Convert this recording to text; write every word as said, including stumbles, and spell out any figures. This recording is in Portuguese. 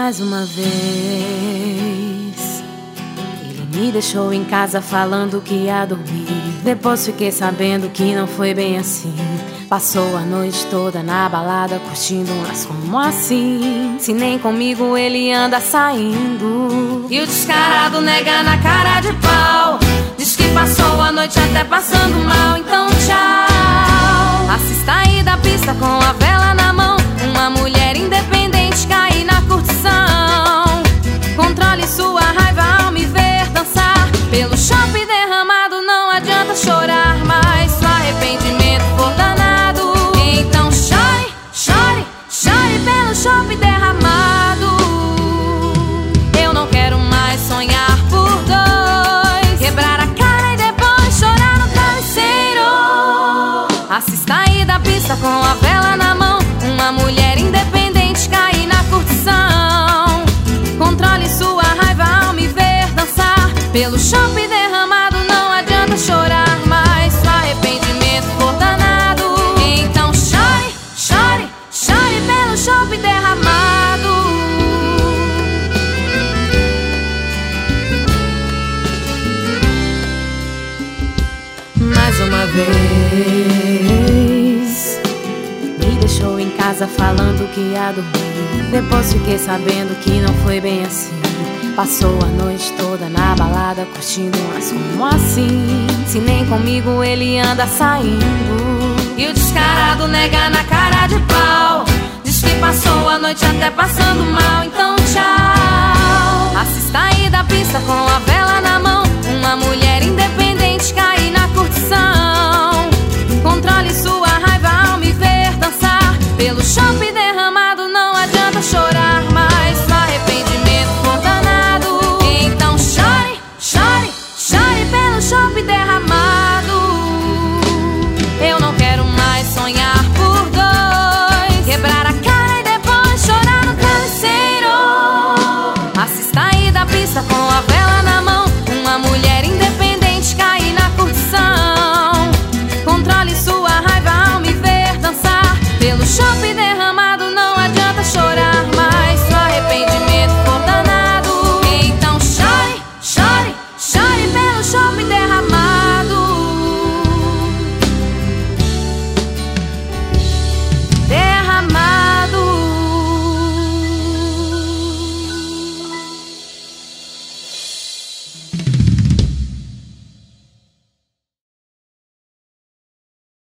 Mais uma vez ele me deixou em casa falando que ia dormir. Depois fiquei sabendo que não foi bem assim. Passou a noite toda na balada curtindo, mas como assim? Se nem comigo ele anda saindo. E o descarado nega na cara de pau. Diz que passou a noite até passando mal. Então tchau. Assista aí da pista com a vela na mão. Uma mulher independente cair na curtição. Controle sua raiva ao me ver dançar. Pelo shopping derramado não adianta chorar, mas se o arrependimento for danado, então chore, chore, chore pelo shopping derramado. Eu não quero mais sonhar por dois, quebrar a cara e depois chorar no travesseiro. Assista aí da pista com a vela na mão. Uma mulher independente cair na curtição. Controle sua raiva ao me ver dançar. Pelo shopping derramado não adianta chorar, mas se o arrependimento for danado, então chore, chore, chore pelo shopping derramado. Mais uma vez me deixou em casa falando que ia dormir. Depois fiquei sabendo que não foi bem assim. Passou a noite toda na balada curtindo, mas como assim? Se nem comigo ele anda saindo. E o descarado nega na cara de pau. Diz que passou a noite até passando mal. Então tchau. Assista aí da pista com a vela